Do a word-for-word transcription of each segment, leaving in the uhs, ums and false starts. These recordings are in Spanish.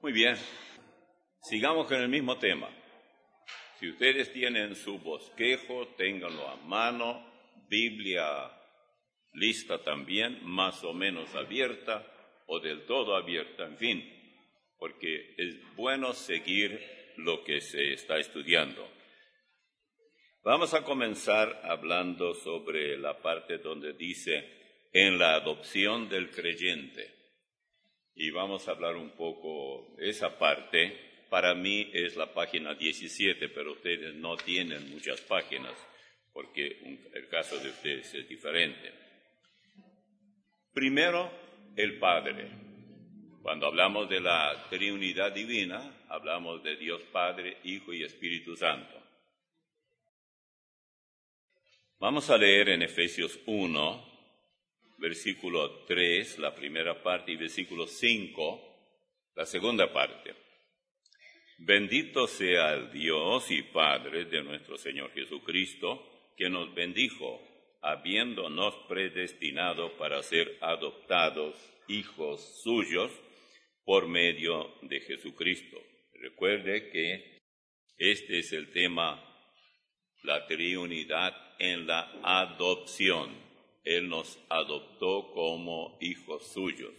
Muy bien, sigamos con el mismo tema. Si ustedes tienen su bosquejo, ténganlo a mano, Biblia lista también, más o menos abierta o del todo abierta, en fin, porque es bueno seguir lo que se está estudiando. Vamos a comenzar hablando sobre la parte donde dice, en la adopción del creyente. Y vamos a hablar un poco de esa parte. Para mí es la página diecisiete, pero ustedes no tienen muchas páginas, porque el caso de ustedes es diferente. Primero, el Padre. Cuando hablamos de la Trinidad Divina, hablamos de Dios Padre, Hijo y Espíritu Santo. Vamos a leer en Efesios uno, versículo tres, la primera parte, y versículo cinco, la segunda parte. Bendito sea el Dios y Padre de nuestro Señor Jesucristo, que nos bendijo, habiéndonos predestinado para ser adoptados hijos suyos por medio de Jesucristo. Recuerde que este es el tema, la triunidad en la adopción. Él nos adoptó como hijos suyos.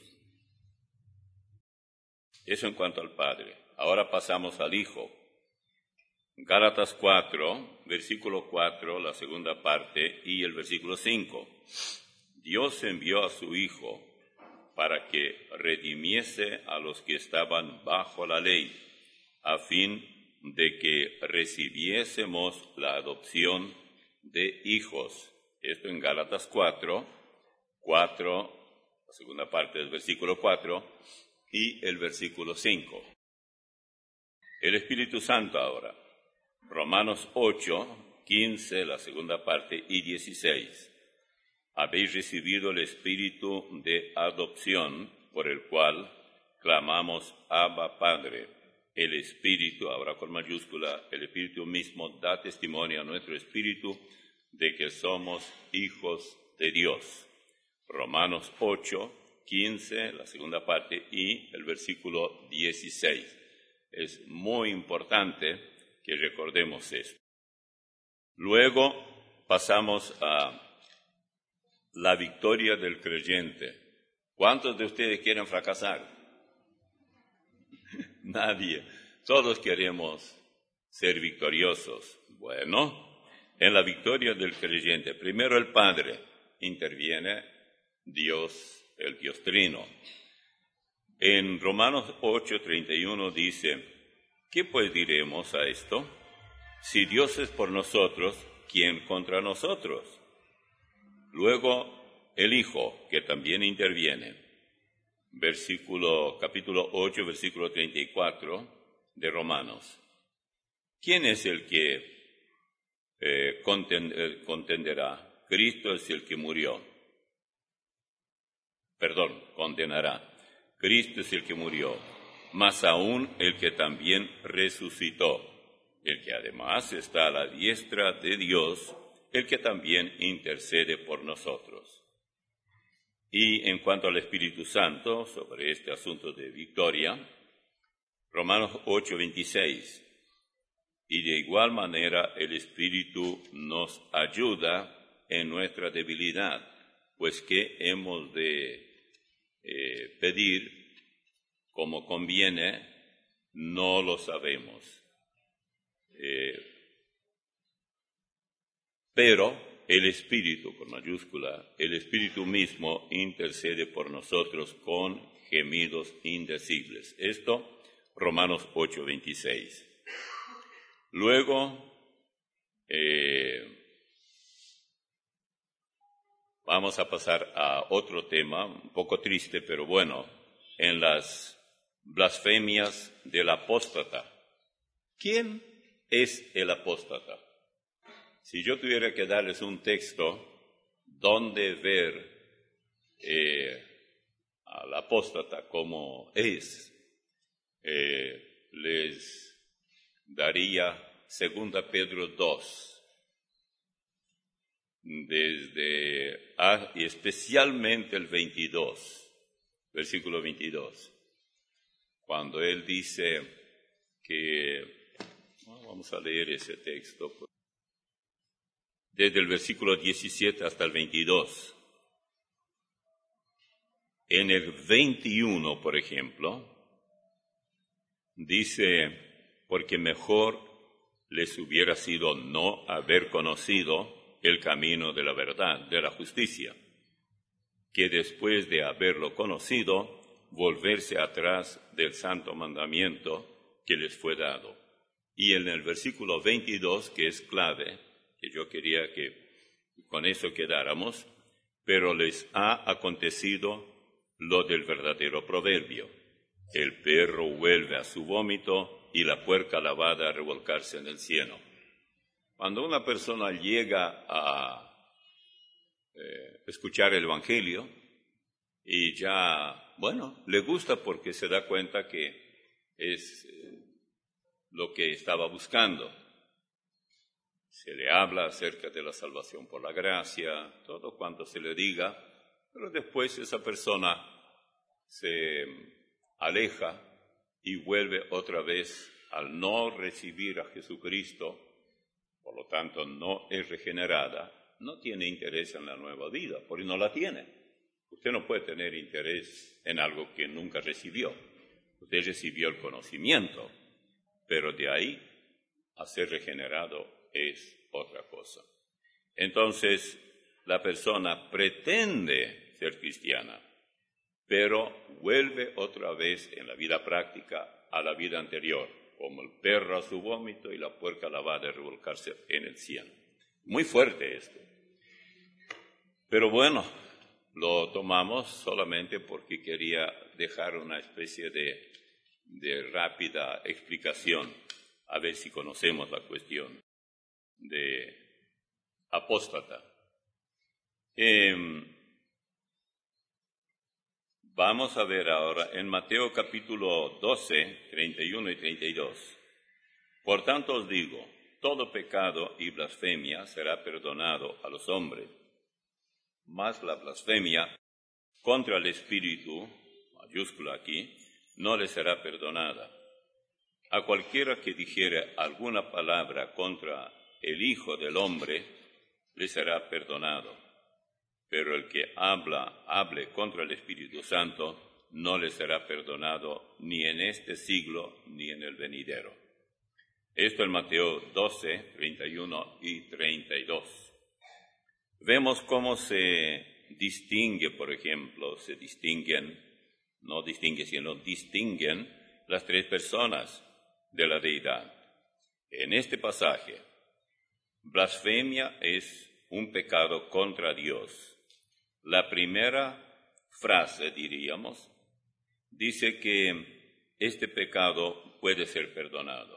Eso en cuanto al Padre. Ahora pasamos al Hijo. Gálatas cuatro, versículo cuatro, la segunda parte, y el versículo cinco. Dios envió a su Hijo para que redimiese a los que estaban bajo la ley, a fin de que recibiésemos la adopción de hijos. Esto en Gálatas cuatro, cuatro, la segunda parte del versículo cuatro y el versículo cinco. El Espíritu Santo ahora. Romanos ocho, quince, la segunda parte y dieciséis. Habéis recibido el Espíritu de adopción, por el cual clamamos Abba Padre. El Espíritu, ahora con mayúscula, el Espíritu mismo da testimonio a nuestro Espíritu de que somos hijos de Dios. Romanos ocho, quince, la segunda parte, y el versículo dieciséis. Es muy importante que recordemos esto. Luego pasamos a la victoria del creyente. ¿Cuántos de ustedes quieren fracasar? Nadie. Todos queremos ser victoriosos. Bueno, en la victoria del creyente, primero el Padre, interviene Dios, el Dios Trino. En Romanos ocho, treinta y uno dice, ¿qué pues diremos a esto? Si Dios es por nosotros, ¿quién contra nosotros? Luego el Hijo, que también interviene. Versículo, capítulo ocho, versículo treinta y cuatro de Romanos. ¿Quién es el que Eh, contenderá? Cristo es el que murió. Perdón, condenará. Cristo es el que murió, más aún el que también resucitó, el que además está a la diestra de Dios, el que también intercede por nosotros. Y en cuanto al Espíritu Santo, sobre este asunto de victoria, Romanos ocho, veintiséis. Y de igual manera el Espíritu nos ayuda en nuestra debilidad, pues que hemos de eh, pedir como conviene, no lo sabemos. Eh, pero el Espíritu, con mayúscula, el Espíritu mismo intercede por nosotros con gemidos indecibles. Esto, Romanos ocho, veintiséis. Luego, eh, vamos a pasar a otro tema, un poco triste, pero bueno, en las blasfemias del apóstata. ¿Quién es el apóstata? Si yo tuviera que darles un texto donde ver eh, al apóstata como es, eh, les daría Segunda Pedro dos, desde, ah, y especialmente el veintidós, versículo veintidós. cuando él dice que, bueno, vamos a leer ese texto, desde el versículo diecisiete hasta el veintidós. En el veintiuno, por ejemplo, dice, porque mejor les hubiera sido no haber conocido el camino de la verdad, de la justicia, que después de haberlo conocido, volverse atrás del santo mandamiento que les fue dado. Y en el versículo veintidós, que es clave, que yo quería que con eso quedáramos, pero les ha acontecido lo del verdadero proverbio. El perro vuelve a su vómito y la puerca lavada a revolcarse en el cieno. Cuando una persona llega a eh, escuchar el Evangelio y ya, bueno, le gusta porque se da cuenta que es eh, lo que estaba buscando. Se le habla acerca de la salvación por la gracia, todo cuanto se le diga, pero después esa persona se aleja y vuelve otra vez al no recibir a Jesucristo, por lo tanto no es regenerada, no tiene interés en la nueva vida, porque no la tiene. Usted no puede tener interés en algo que nunca recibió. Usted recibió el conocimiento, pero de ahí a ser regenerado es otra cosa. Entonces, la persona pretende ser cristiana, pero vuelve otra vez en la vida práctica a la vida anterior, como el perro a su vómito y la puerca lavada a revolcarse en el cieno. Muy fuerte esto. Pero bueno, lo tomamos solamente porque quería dejar una especie de, de rápida explicación, a ver si conocemos la cuestión de apóstata. Eh, Vamos a ver ahora en Mateo capítulo doce, treinta y uno y treinta y dos. Por tanto os digo, todo pecado y blasfemia será perdonado a los hombres, mas la blasfemia contra el Espíritu, mayúscula aquí, no le será perdonada. A cualquiera que dijere alguna palabra contra el Hijo del Hombre, le será perdonado. Pero el que habla, hable contra el Espíritu Santo, no le será perdonado ni en este siglo ni en el venidero. Esto en Mateo doce, treinta y uno y treinta y dos. Vemos cómo se distingue, por ejemplo, se distinguen, no distingue, sino distinguen las tres personas de la deidad. En este pasaje, blasfemia es un pecado contra Dios. La primera frase, diríamos, dice que este pecado puede ser perdonado.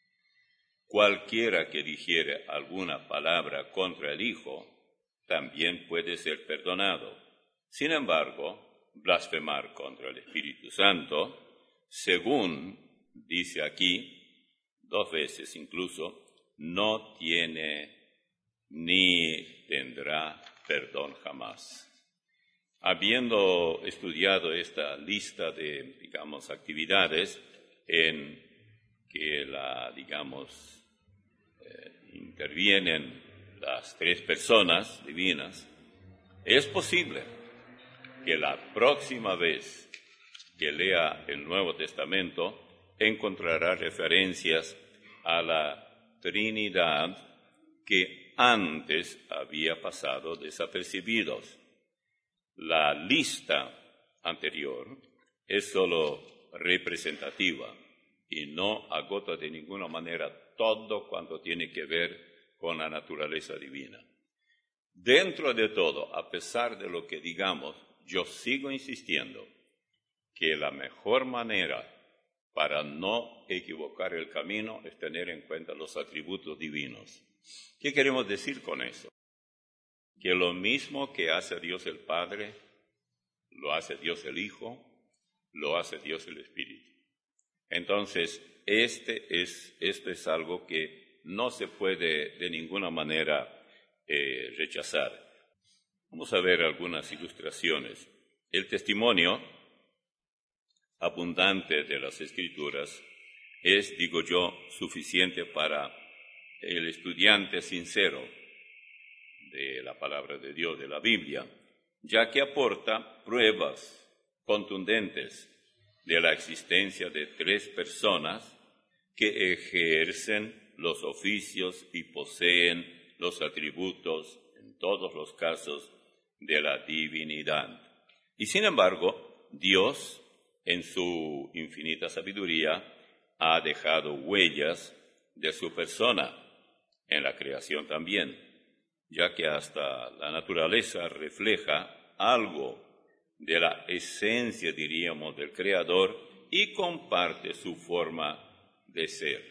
Cualquiera que dijere alguna palabra contra el Hijo también puede ser perdonado. Sin embargo, blasfemar contra el Espíritu Santo, según dice aquí, dos veces incluso, no tiene ni tendrá perdón jamás. Habiendo estudiado esta lista de, digamos, actividades en que la, digamos, eh, intervienen las tres personas divinas, es posible que la próxima vez que lea el Nuevo Testamento encontrará referencias a la Trinidad que antes había pasado desapercibidos. La lista anterior es solo representativa y no agota de ninguna manera todo cuanto tiene que ver con la naturaleza divina. Dentro de todo, a pesar de lo que digamos, yo sigo insistiendo que la mejor manera para no equivocar el camino es tener en cuenta los atributos divinos. ¿Qué queremos decir con eso? Que lo mismo que hace Dios el Padre, lo hace Dios el Hijo, lo hace Dios el Espíritu. Entonces, este es, esto es algo que no se puede de ninguna manera eh, rechazar. Vamos a ver algunas ilustraciones. El testimonio abundante de las Escrituras es, digo yo, suficiente para el estudiante sincero de la palabra de Dios, de la Biblia, ya que aporta pruebas contundentes de la existencia de tres personas que ejercen los oficios y poseen los atributos, en todos los casos, de la divinidad. Y sin embargo, Dios, en su infinita sabiduría, ha dejado huellas de su persona en la creación también, ya que hasta la naturaleza refleja algo de la esencia, diríamos, del Creador y comparte su forma de ser.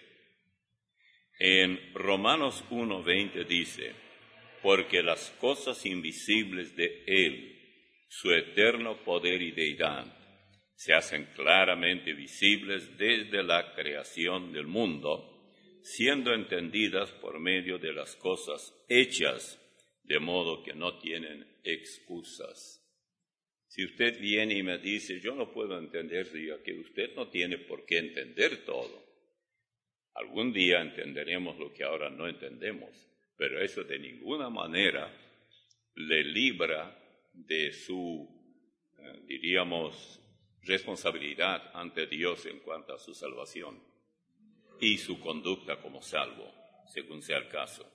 En Romanos uno veinte dice, porque las cosas invisibles de Él, su eterno poder y deidad, se hacen claramente visibles desde la creación del mundo, siendo entendidas por medio de las cosas hechas, de modo que no tienen excusas. Si usted viene y me dice, yo no puedo entender, diga que usted no tiene por qué entender todo. Algún día entenderemos lo que ahora no entendemos, pero eso de ninguna manera le libra de su, eh, diríamos, responsabilidad ante Dios en cuanto a su salvación y su conducta como salvo, según sea el caso.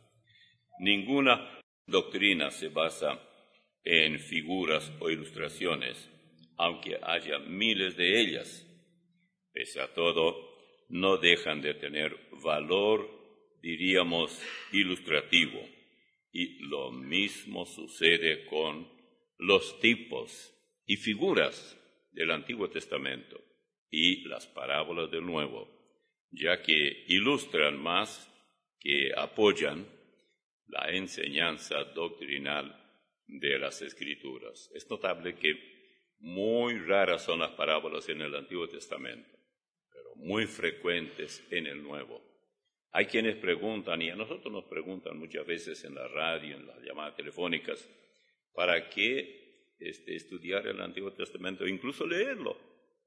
Ninguna doctrina se basa en figuras o ilustraciones, aunque haya miles de ellas. Pese a todo, no dejan de tener valor, diríamos, ilustrativo. Y lo mismo sucede con los tipos y figuras del Antiguo Testamento y las parábolas del Nuevo, ya que ilustran más que apoyan la enseñanza doctrinal de las Escrituras. Es notable que muy raras son las parábolas en el Antiguo Testamento, pero muy frecuentes en el Nuevo. Hay quienes preguntan, y a nosotros nos preguntan muchas veces en la radio, en las llamadas telefónicas, ¿para qué este, estudiar el Antiguo Testamento, incluso leerlo,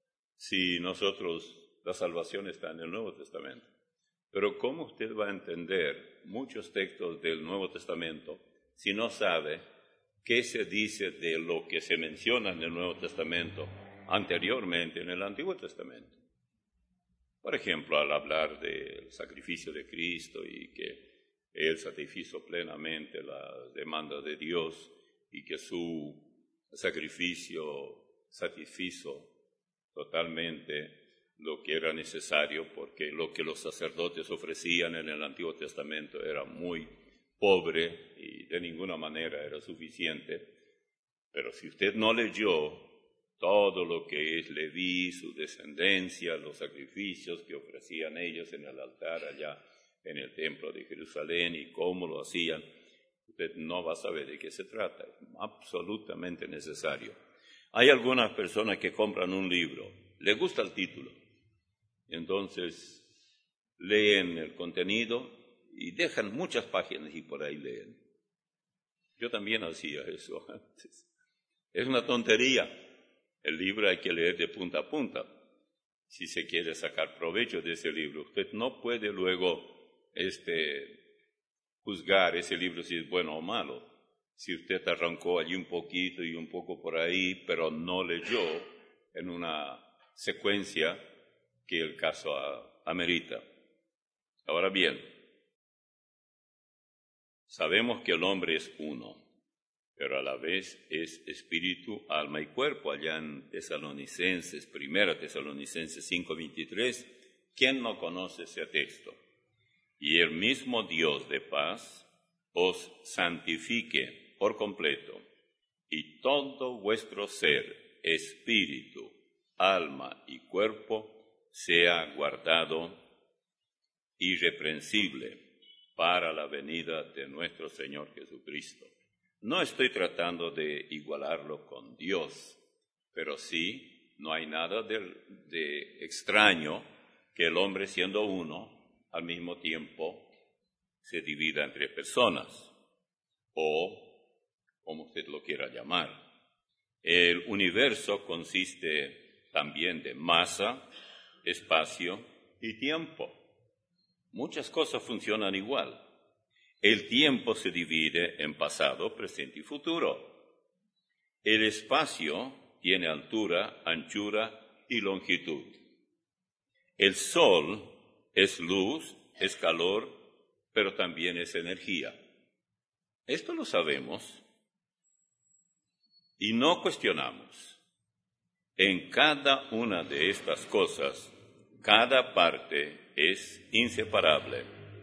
si nosotros, la salvación está en el Nuevo Testamento? Pero ¿cómo usted va a entender muchos textos del Nuevo Testamento si no sabe qué se dice de lo que se menciona en el Nuevo Testamento anteriormente en el Antiguo Testamento? Por ejemplo, al hablar del sacrificio de Cristo y que Él satisfizo plenamente las demandas de Dios y que su sacrificio satisfizo totalmente lo que era necesario, porque lo que los sacerdotes ofrecían en el Antiguo Testamento era muy pobre y de ninguna manera era suficiente. Pero si usted no leyó todo lo que es Leví, su descendencia, los sacrificios que ofrecían ellos en el altar allá en el templo de Jerusalén y cómo lo hacían, usted no va a saber de qué se trata. Es absolutamente necesario. Hay algunas personas que compran un libro, les gusta el título, entonces leen el contenido y dejan muchas páginas y por ahí leen. Yo también hacía eso antes. Es una tontería. El libro hay que leer de punta a punta. Si se quiere sacar provecho de ese libro, usted no puede luego este, juzgar ese libro si es bueno o malo. Si usted arrancó allí un poquito y un poco por ahí, pero no leyó en una secuencia que el caso amerita. Ahora bien, sabemos que el hombre es uno, pero a la vez es espíritu, alma y cuerpo. Allá en Tesalonicenses, primera Tesalonicenses cinco veintitrés, ¿quién no conoce ese texto? Y el mismo Dios de paz os santifique por completo, y todo vuestro ser, espíritu, alma y cuerpo, sea guardado irreprensible para la venida de nuestro Señor Jesucristo. No estoy tratando de igualarlo con Dios, pero sí, no hay nada de, de extraño que el hombre, siendo uno, al mismo tiempo se divida entre personas, o como usted lo quiera llamar. El universo consiste también de masa, espacio y tiempo. Muchas cosas funcionan igual. El tiempo se divide en pasado, presente y futuro. El espacio tiene altura, anchura y longitud. El sol es luz, es calor, pero también es energía. Esto lo sabemos y no cuestionamos. En cada una de estas cosas, cada parte es inseparable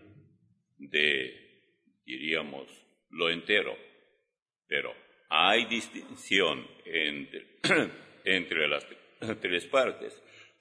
de, diríamos, lo entero. Pero hay distinción entre, entre las tres partes.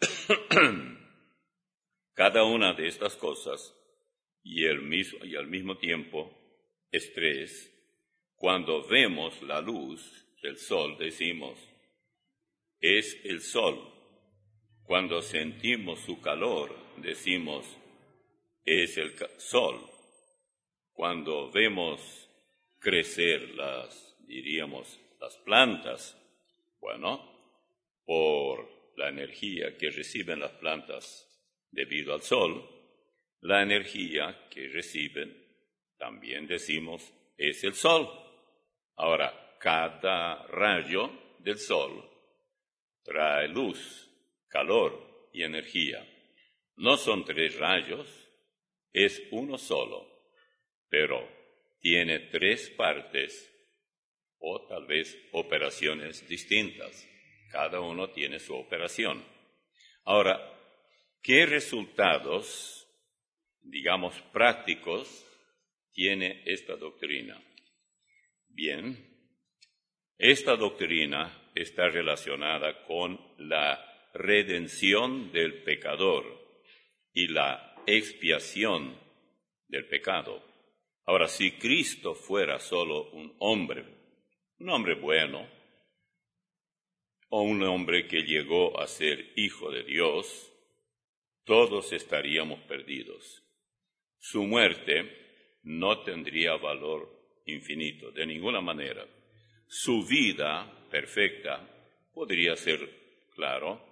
Cada una de estas cosas y, el mismo, y al mismo tiempo es tres. Cuando vemos la luz del sol, decimos, es el sol. Cuando sentimos su calor, decimos, es el sol. Cuando vemos crecer las, diríamos, las plantas, bueno, por la energía que reciben las plantas debido al sol, la energía que reciben, también decimos, es el sol. Ahora, cada rayo del sol trae luz, calor y energía. No son tres rayos, es uno solo, pero tiene tres partes o tal vez operaciones distintas. Cada uno tiene su operación. Ahora, ¿qué resultados, digamos, prácticos tiene esta doctrina? Bien, esta doctrina está relacionada con la redención del pecador y la expiación del pecado. Ahora, si Cristo fuera solo un hombre, un hombre bueno, o un hombre que llegó a ser hijo de Dios, todos estaríamos perdidos. Su muerte no tendría valor infinito, de ninguna manera. Su vida perfecta podría ser, claro,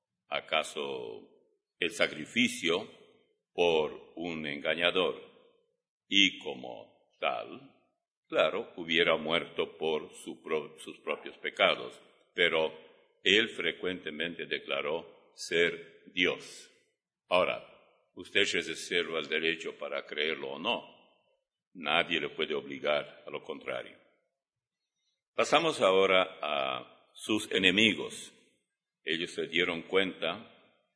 acaso el sacrificio por un engañador, y como tal, claro, hubiera muerto por su pro- sus propios pecados, pero él frecuentemente declaró ser Dios. Ahora, usted se reserva el derecho para creerlo o no. Nadie le puede obligar a lo contrario. Pasamos ahora a sus enemigos. Ellos se dieron cuenta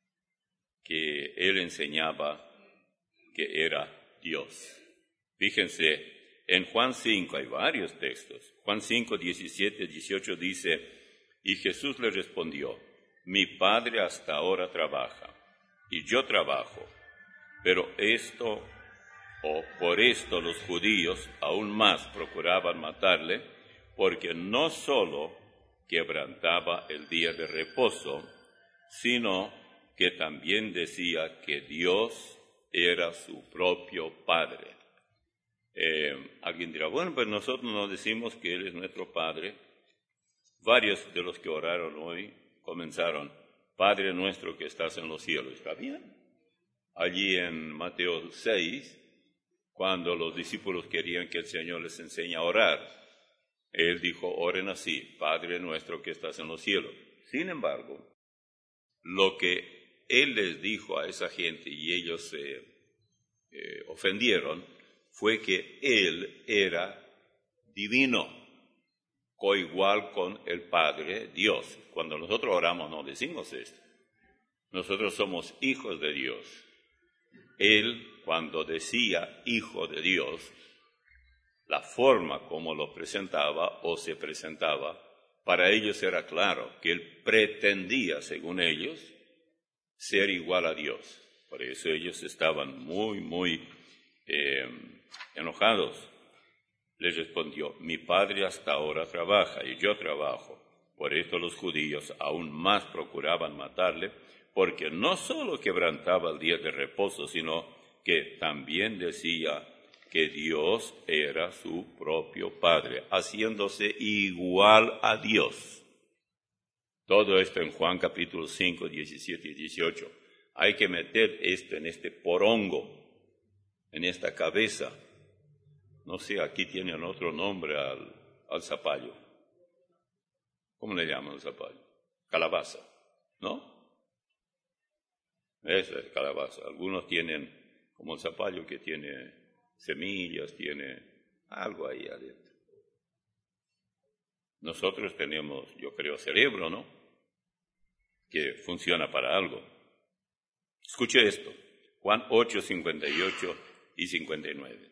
que él enseñaba que era Dios. Fíjense, en Juan cinco hay varios textos. Juan cinco, diecisiete, dieciocho dice, y Jesús le respondió, mi Padre hasta ahora trabaja, y yo trabajo, pero esto, o por esto los judíos aún más procuraban matarle, porque no sólo quebrantaba el día de reposo, sino que también decía que Dios era su propio Padre. Eh, alguien dirá, bueno, pues nosotros nos decimos que Él es nuestro Padre. Varios de los que oraron hoy comenzaron, Padre nuestro que estás en los cielos. ¿Está bien? Allí en Mateo seis, cuando los discípulos querían que el Señor les enseñe a orar, Él dijo, oren así, Padre nuestro que estás en los cielos. Sin embargo, lo que Él les dijo a esa gente y ellos se eh, eh, ofendieron fue que Él era divino, coigual con el Padre Dios. Cuando nosotros oramos no decimos esto. Nosotros somos hijos de Dios. Él, cuando decía hijo de Dios, la forma como lo presentaba o se presentaba, para ellos era claro que él pretendía, según ellos, ser igual a Dios. Por eso ellos estaban muy, muy eh, enojados. Les respondió, mi Padre hasta ahora trabaja y yo trabajo. Por esto los judíos aún más procuraban matarle, porque no solo quebrantaba el día de reposo, sino que también decía que Dios era su propio Padre, haciéndose igual a Dios. Todo esto en Juan capítulo cinco, diecisiete y dieciocho. Hay que meter esto en este porongo, en esta cabeza. No sé, aquí tienen otro nombre al, al zapallo. ¿Cómo le llaman al zapallo? Calabaza, ¿no? Esa es calabaza. Algunos tienen como el zapallo que tiene semillas, tiene algo ahí adentro. Nosotros tenemos, yo creo, cerebro, ¿no? Que funciona para algo. Escuche esto, Juan ocho, cincuenta y ocho y cincuenta y nueve.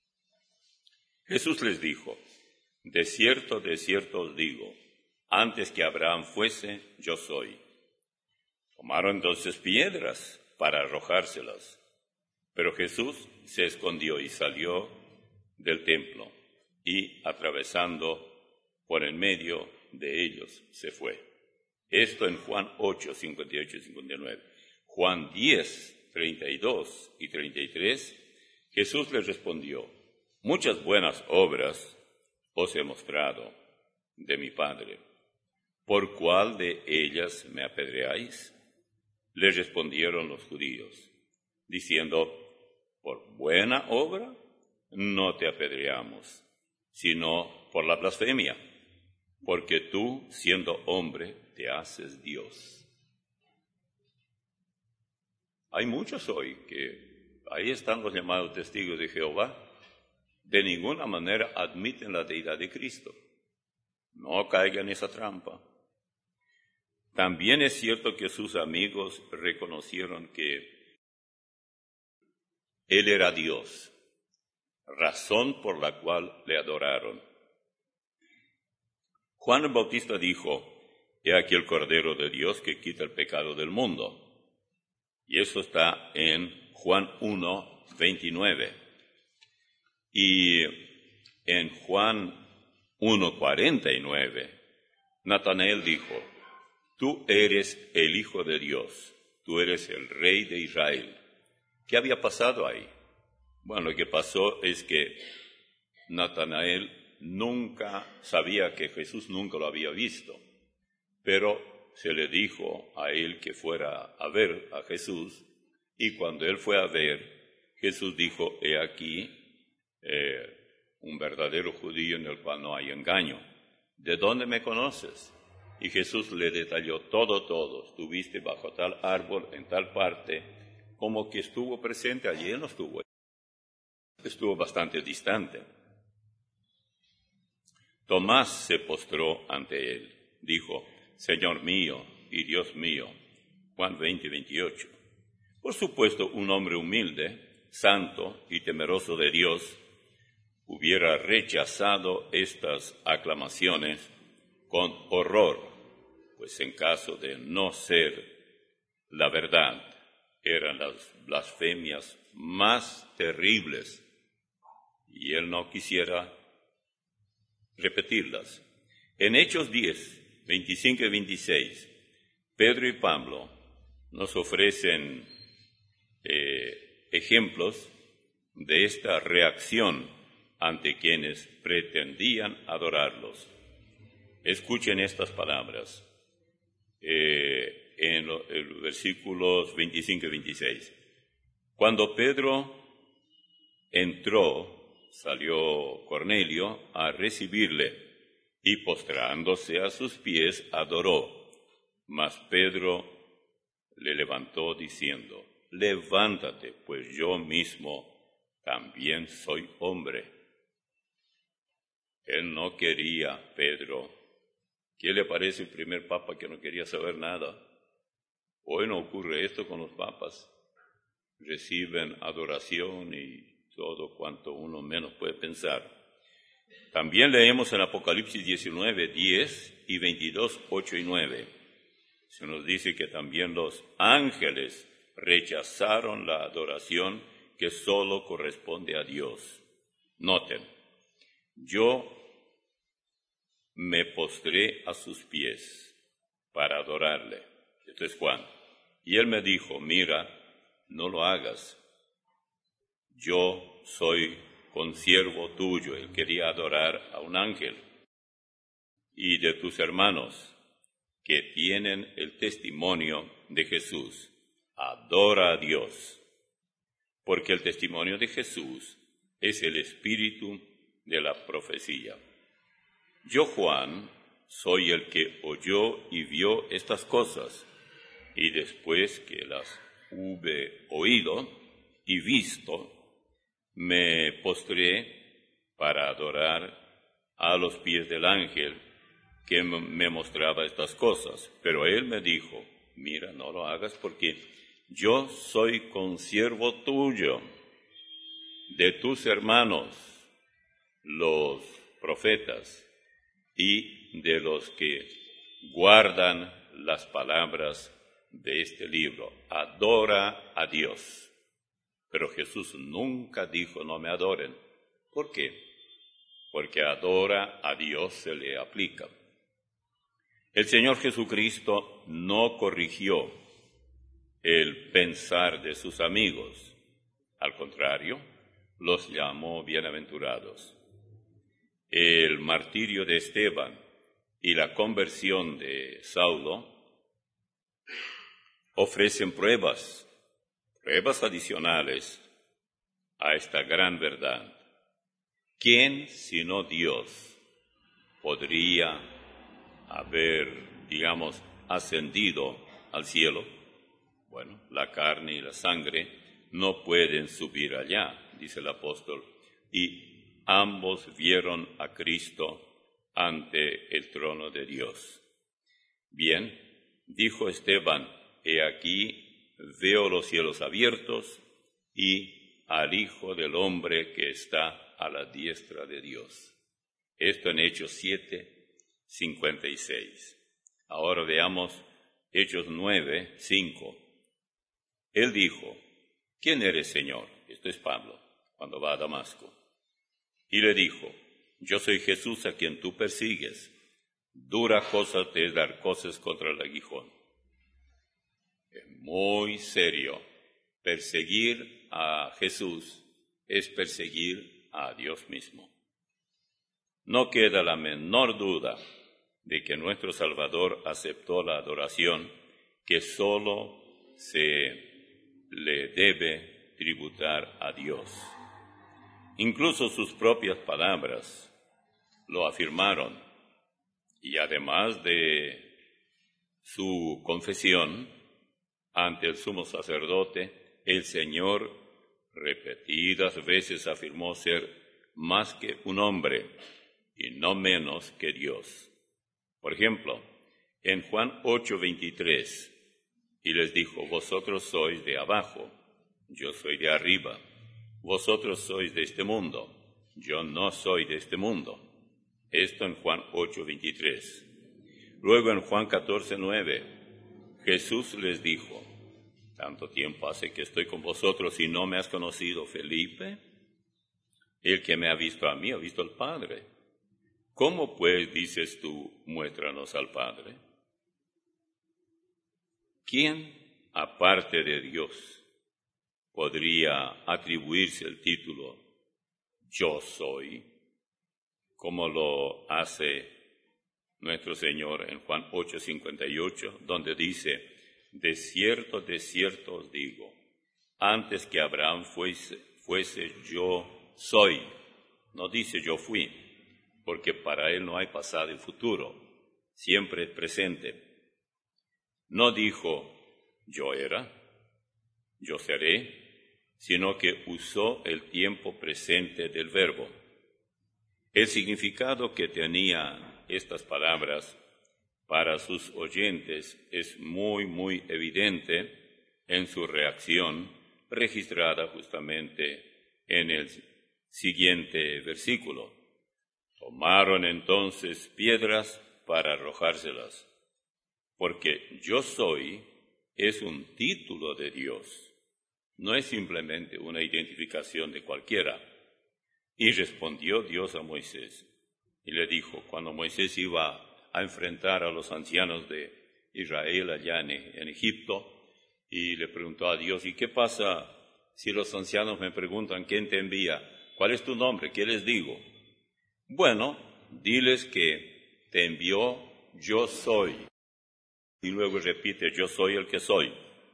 Jesús les dijo, de cierto, de cierto os digo, antes que Abraham fuese, yo soy. Tomaron entonces piedras para arrojárselas, pero Jesús se escondió y salió del templo, y atravesando por en medio de ellos se fue. Esto en Juan ocho, cincuenta y ocho y cincuenta y nueve. Juan diez, treinta y dos y treinta y tres, Jesús les respondió, muchas buenas obras os he mostrado de mi Padre. ¿Por cuál de ellas me apedreáis? Les respondieron los judíos, diciendo, por buena obra no te apedreamos, sino por la blasfemia, porque tú, siendo hombre, te haces Dios. Hay muchos hoy que, ahí están los llamados testigos de Jehová, de ninguna manera admiten la deidad de Cristo. No caigan en esa trampa. También es cierto que sus amigos reconocieron que Él era Dios, razón por la cual le adoraron. Juan el Bautista dijo, he aquí el Cordero de Dios que quita el pecado del mundo. Y eso está en Juan uno, veintinueve. Y en Juan uno, cuarenta y nueve, Natanael dijo, tú eres el Hijo de Dios, tú eres el Rey de Israel. ¿Qué había pasado ahí? Bueno, lo que pasó es que Natanael nunca sabía que Jesús nunca lo había visto, pero se le dijo a él que fuera a ver a Jesús, y cuando él fue a ver, Jesús dijo, he aquí eh, un verdadero judío en el cual no hay engaño. ¿De dónde me conoces? Y Jesús le detalló todo, todo. Estuviste bajo tal árbol, en tal parte, como que estuvo presente allí. Él no estuvo. Estuvo bastante distante. Tomás se postró ante él. Dijo, Señor mío y Dios mío. Juan veinte, veintiocho. Por supuesto, un hombre humilde, santo y temeroso de Dios, hubiera rechazado estas aclamaciones con horror, pues en caso de no ser la verdad, eran las blasfemias más terribles, y él no quisiera repetirlas. En Hechos diez, veinticinco y veintiséis, Pedro y Pablo nos ofrecen eh, ejemplos de esta reacción ante quienes pretendían adorarlos. Escuchen estas palabras eh, en los versículos veinticinco y veintiséis. Cuando Pedro entró, salió Cornelio a recibirle, y postrándose a sus pies adoró. Mas Pedro le levantó diciendo, levántate, pues yo mismo también soy hombre. Él no quería, Pedro. ¿Qué le parece el primer papa que no quería saber nada? Hoy no ocurre esto con los papas. Reciben adoración y todo cuanto uno menos puede pensar. También leemos en Apocalipsis diecinueve, diez y veintidós, ocho y nueve. Se nos dice que también los ángeles rechazaron la adoración que solo corresponde a Dios. Noten, yo me postré a sus pies para adorarle. Esto es Juan. Y él me dijo, mira, no lo hagas. Yo soy consiervo tuyo. Él quería adorar a un ángel. Y de tus hermanos, que tienen el testimonio de Jesús. Adora a Dios, porque el testimonio de Jesús es el espíritu de la profecía. Yo, Juan, soy el que oyó y vio estas cosas, y después que las hube oído y visto, me postré para adorar a los pies del ángel que me mostraba estas cosas. Pero él me dijo, mira, no lo hagas porque yo soy consiervo tuyo, de tus hermanos, los profetas, y de los que guardan las palabras de este libro. Adora a Dios. Pero Jesús nunca dijo, no me adoren. ¿Por qué? Porque adora a Dios se le aplica. El Señor Jesucristo no corrigió el pensar de sus amigos. Al contrario, los llamó bienaventurados. El martirio de Esteban y la conversión de Saulo ofrecen pruebas, pruebas adicionales a esta gran verdad. ¿Quién, sino Dios, podría haber, digamos, ascendido al cielo? Bueno, la carne y la sangre no pueden subir allá, dice el apóstol, y ambos vieron a Cristo ante el trono de Dios. Bien, dijo Esteban, he aquí veo los cielos abiertos y al Hijo del Hombre que está a la diestra de Dios. Esto en Hechos siete, cincuenta y seis. Ahora veamos Hechos nueve, cinco. Él dijo, ¿quién eres, Señor? Esto es Pablo, cuando va a Damasco. Y le dijo, yo soy Jesús a quien tú persigues. Dura cosa te es dar cosas contra el aguijón. Es muy serio. Perseguir a Jesús es perseguir a Dios mismo. No queda la menor duda de que nuestro Salvador aceptó la adoración que sólo se le debe tributar a Dios. Incluso sus propias palabras lo afirmaron, y además de su confesión ante el sumo sacerdote, el Señor repetidas veces afirmó ser más que un hombre y no menos que Dios. Por ejemplo, en Juan ocho, veintitrés, y les dijo, vosotros sois de abajo, yo soy de arriba. Vosotros sois de este mundo, yo no soy de este mundo. Esto en Juan ocho, veintitrés. Luego en Juan catorce, nueve, Jesús les dijo, tanto tiempo hace que estoy con vosotros y no me has conocido, Felipe. El que me ha visto a mí ha visto al Padre. ¿Cómo pues dices tú, muéstranos al Padre? ¿Quién, aparte de Dios, podría atribuirse el título yo soy, como lo hace nuestro Señor en Juan ocho, cincuenta y ocho, donde dice, de cierto, de cierto os digo, antes que Abraham fuese, fuese yo soy. No dice yo fui, porque para él no hay pasado y futuro, siempre es presente. No dijo yo era, yo seré, sino que usó el tiempo presente del verbo. El significado que tenían estas palabras para sus oyentes es muy, muy evidente en su reacción, registrada justamente en el siguiente versículo. Tomaron entonces piedras para arrojárselas, porque yo soy es un título de Dios. No es simplemente una identificación de cualquiera. Y respondió Dios a Moisés, y le dijo, cuando Moisés iba a enfrentar a los ancianos de Israel allá en, en Egipto, y le preguntó a Dios, ¿y qué pasa si los ancianos me preguntan, ¿quién te envía? ¿Cuál es tu nombre? ¿Qué les digo? Bueno, diles que te envió yo soy. y luego repite, yo soy el que soy.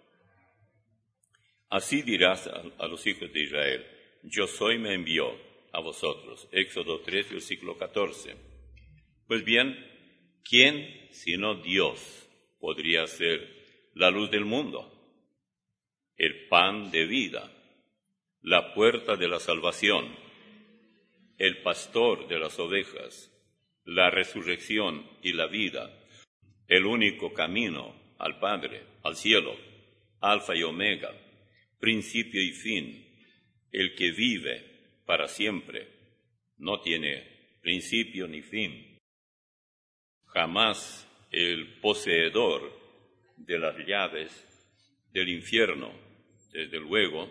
Así dirás a, a los hijos de Israel, yo soy me envió a vosotros. Éxodo tres, versículo catorce. Pues bien, ¿quién sino Dios podría ser la luz del mundo, el pan de vida, la puerta de la salvación, el pastor de las ovejas, la resurrección y la vida, el único camino al Padre, al cielo, alfa y omega, principio y fin, el que vive para siempre, no tiene principio ni fin, jamás el poseedor de las llaves del infierno, desde luego.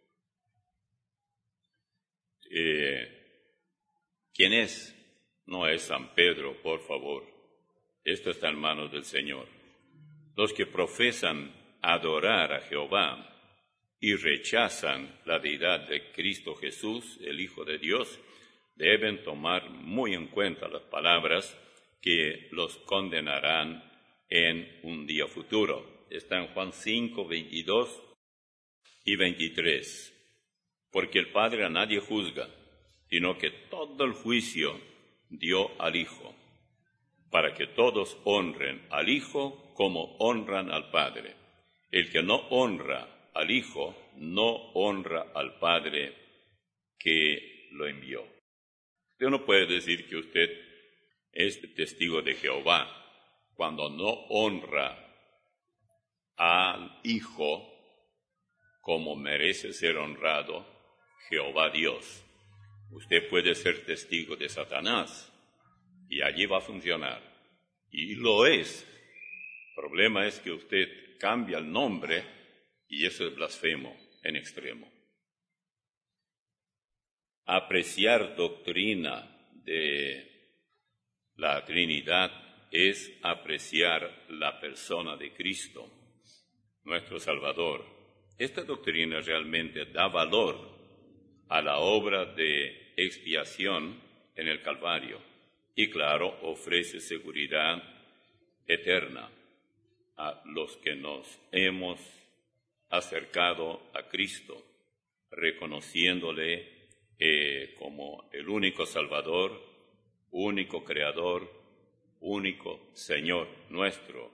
Eh, ¿Quién es? No es San Pedro, por favor. Esto está en manos del Señor. Los que profesan adorar a Jehová y rechazan la deidad de Cristo Jesús, el Hijo de Dios, deben tomar muy en cuenta las palabras que los condenarán en un día futuro. Está en Juan cinco, veintidós y veintitrés. Porque el Padre a nadie juzga, sino que todo el juicio dio al Hijo, para que todos honren al Hijo como honran al Padre. El que no honra al Hijo, no honra al Padre que lo envió. Usted no puede decir que usted es testigo de Jehová cuando no honra al Hijo como merece ser honrado Jehová Dios. Usted puede ser testigo de Satanás y allí va a funcionar. Y lo es. El problema es que usted cambia el nombre y eso es blasfemo en extremo. Apreciar doctrina de la Trinidad es apreciar la persona de Cristo, nuestro Salvador. Esta doctrina realmente da valor a la obra de expiación en el Calvario y, claro, ofrece seguridad eterna a los que nos hemos acercado a Cristo, reconociéndole eh, como el único Salvador, único Creador, único Señor nuestro.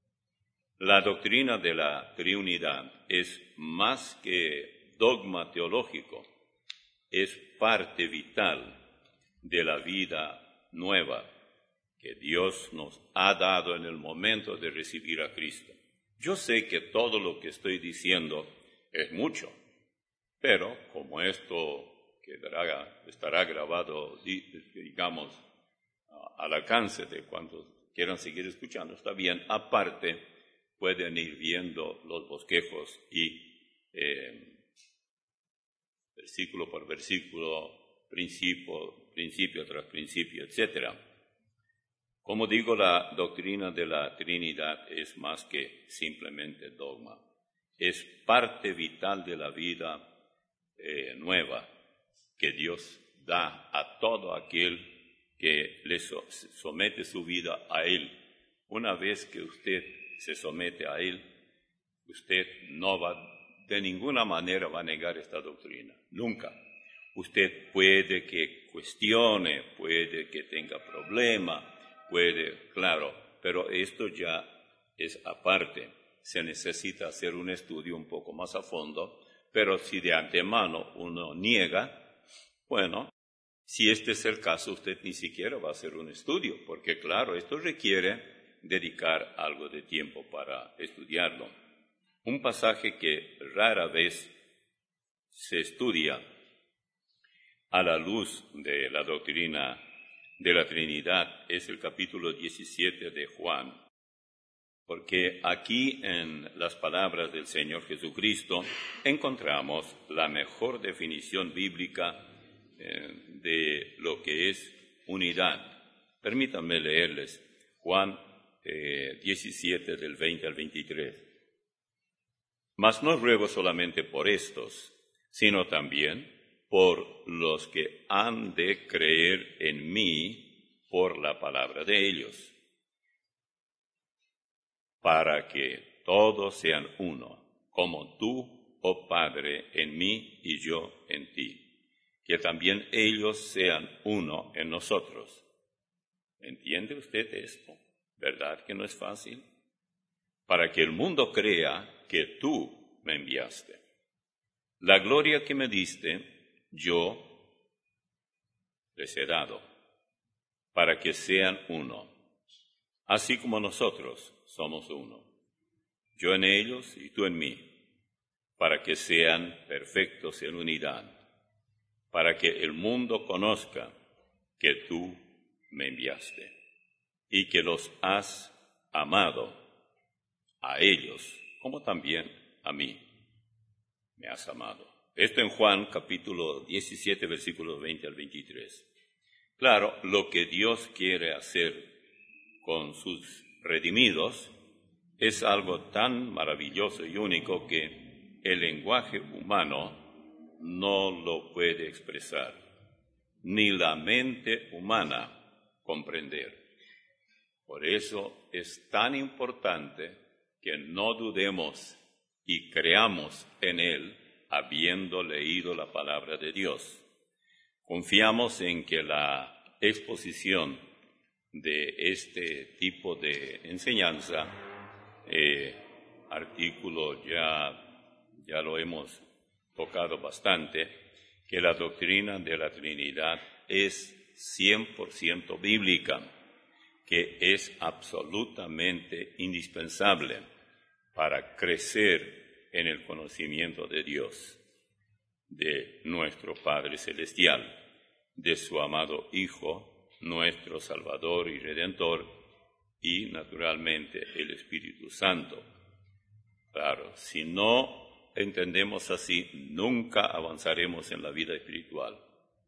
La doctrina de la Trinidad es más que dogma teológico, es parte vital de la vida nueva que Dios nos ha dado en el momento de recibir a Cristo. Yo sé que todo lo que estoy diciendo es mucho, pero como esto quedará, estará grabado, digamos, al alcance de cuantos quieran seguir escuchando, está bien. Aparte, pueden ir viendo los bosquejos y eh, versículo por versículo, principio, principio tras principio, etcétera. Como digo, la doctrina de la Trinidad es más que simplemente dogma. Es parte vital de la vida eh, nueva que Dios da a todo aquel que le so- somete su vida a Él. Una vez que usted se somete a Él, usted no va, de ninguna manera va a negar esta doctrina. Nunca. Usted puede que cuestione, puede que tenga problema, puede, claro, pero esto ya es aparte. Se necesita hacer un estudio un poco más a fondo, pero si de antemano uno niega, bueno, si este es el caso, usted ni siquiera va a hacer un estudio, porque claro, esto requiere dedicar algo de tiempo para estudiarlo. Un pasaje que rara vez se estudia a la luz de la doctrina de la Trinidad es el capítulo diecisiete de Juan, porque aquí en las palabras del Señor Jesucristo encontramos la mejor definición bíblica eh, de lo que es unidad. Permítanme leerles Juan eh, diecisiete del veinte al veintitrés. Mas no ruego solamente por estos, sino también por los que han de creer en mí por la palabra de ellos, para que todos sean uno, como tú, oh Padre, en mí y yo en ti, que también ellos sean uno en nosotros. ¿Entiende usted esto? ¿Verdad que no es fácil? Para que el mundo crea que tú me enviaste. La gloria que me diste, yo les he dado, para que sean uno, así como nosotros somos uno. Yo en ellos y tú en mí, para que sean perfectos en unidad, para que el mundo conozca que tú me enviaste y que los has amado a ellos, como también a mí me has amado. Esto en Juan capítulo diecisiete, versículos veinte al veintitrés. Claro, lo que Dios quiere hacer con sus redimidos es algo tan maravilloso y único que el lenguaje humano no lo puede expresar, ni la mente humana comprender. Por eso es tan importante que no dudemos y creamos en Él habiendo leído la palabra de Dios. Confiamos en que la exposición de este tipo de enseñanza, eh, artículo ya, ya lo hemos tocado bastante, que la doctrina de la Trinidad es cien por ciento bíblica, que es absolutamente indispensable para crecer en el conocimiento de Dios, de nuestro Padre Celestial, de su amado Hijo, nuestro Salvador y Redentor, y naturalmente el Espíritu Santo. Claro, si no entendemos así, nunca avanzaremos en la vida espiritual.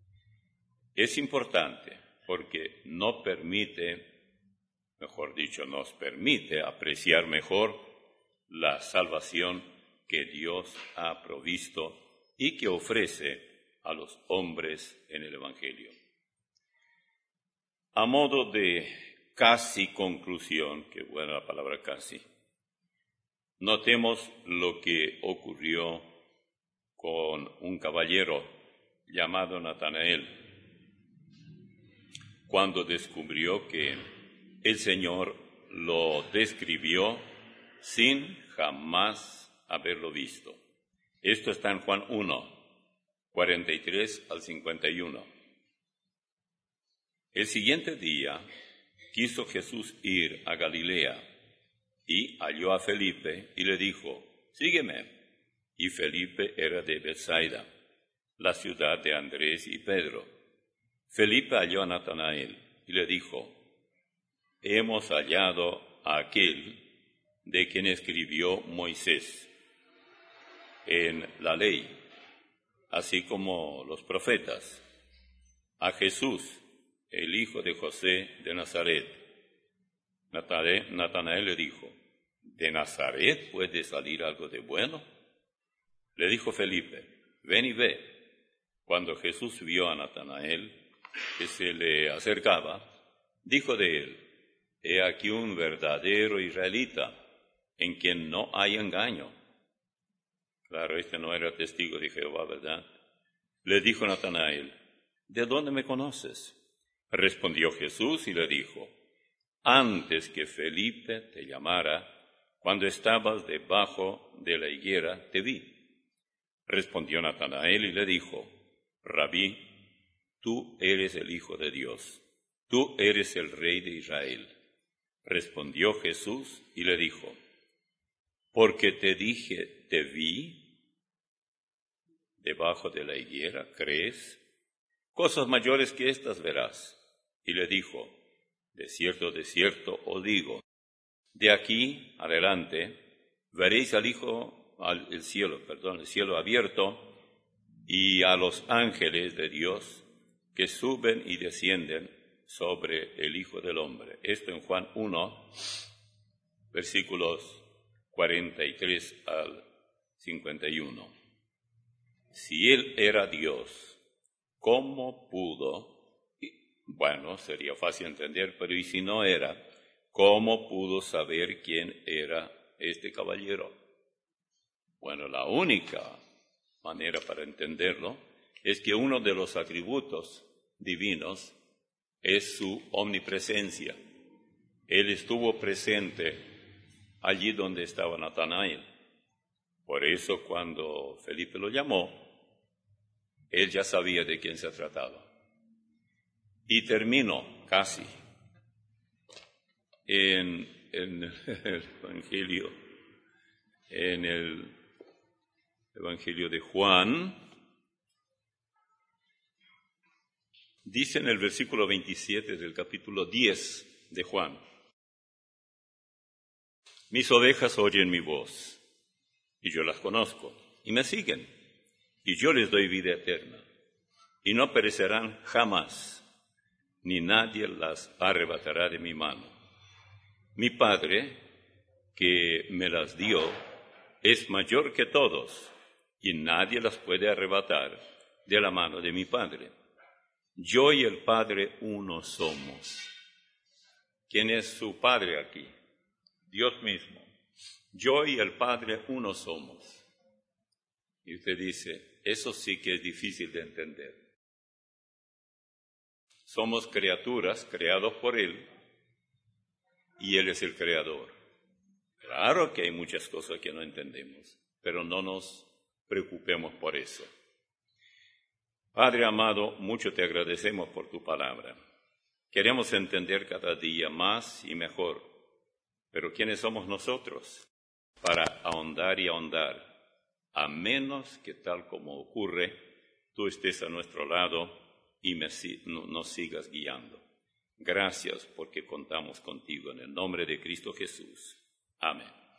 Es importante porque no permite, mejor dicho, nos permite apreciar mejor la salvación que Dios ha provisto y que ofrece a los hombres en el Evangelio. A modo de casi conclusión, que buena la palabra casi, notemos lo que ocurrió con un caballero llamado Natanael, cuando descubrió que el Señor lo describió sin jamás haberlo visto. Esto está en Juan uno, cuarenta y tres al cincuenta y uno. El siguiente día quiso Jesús ir a Galilea y halló a Felipe y le dijo, sígueme. Y Felipe era de Betsaida, la ciudad de Andrés y Pedro. Felipe halló a Natanael y le dijo, hemos hallado a aquel de quien escribió Moisés en la ley, así como los profetas, a Jesús, el hijo de José de Nazaret. Natanael le dijo, ¿de Nazaret puede salir algo de bueno? Le dijo Felipe, ven y ve. Cuando Jesús vio a Natanael, que se le acercaba, dijo de él, he aquí un verdadero israelita, en quien no hay engaño. Claro, este no era testigo de Jehová, ¿verdad? Le dijo Natanael, ¿de dónde me conoces? Respondió Jesús y le dijo, antes que Felipe te llamara, cuando estabas debajo de la higuera, te vi. Respondió Natanael y le dijo, Rabí, tú eres el Hijo de Dios, tú eres el Rey de Israel. Respondió Jesús y le dijo, porque te dije, te vi debajo de la higuera, ¿crees? Cosas mayores que estas verás. Y le dijo, de cierto, de cierto os digo, de aquí adelante veréis al Hijo, al el cielo, perdón, el cielo abierto, y a los ángeles de Dios que suben y descienden sobre el Hijo del Hombre. Esto en Juan uno, versículos cuarenta y tres al cincuenta y uno. Si Él era Dios, ¿cómo pudo? Bueno, sería fácil entender, pero ¿y si no era? ¿cómo pudo saber quién era este caballero? Bueno, la única manera para entenderlo es que uno de los atributos divinos es su omnipresencia. Él estuvo presente allí donde estaba Natanael. Por eso cuando Felipe lo llamó, él ya sabía de quién se trataba. Y terminó casi en, en el Evangelio, en el Evangelio de Juan. Dice en el versículo veintisiete del capítulo diez de Juan: mis ovejas oyen mi voz, y yo las conozco, y me siguen, y yo les doy vida eterna, y no perecerán jamás, ni nadie las arrebatará de mi mano. Mi Padre, que me las dio, es mayor que todos, y nadie las puede arrebatar de la mano de mi Padre. Yo y el Padre uno somos. ¿Quién es su Padre aquí? Dios mismo. Yo y el Padre uno somos. Y usted dice, eso sí que es difícil de entender. Somos criaturas creados por Él y Él es el Creador. Claro que hay muchas cosas que no entendemos, pero no nos preocupemos por eso. Padre amado, mucho te agradecemos por tu palabra. Queremos entender cada día más y mejor, pero ¿quiénes somos nosotros para ahondar y ahondar? A menos que tal como ocurre, tú estés a nuestro lado y me, nos sigas guiando. Gracias porque contamos contigo en el nombre de Cristo Jesús. Amén.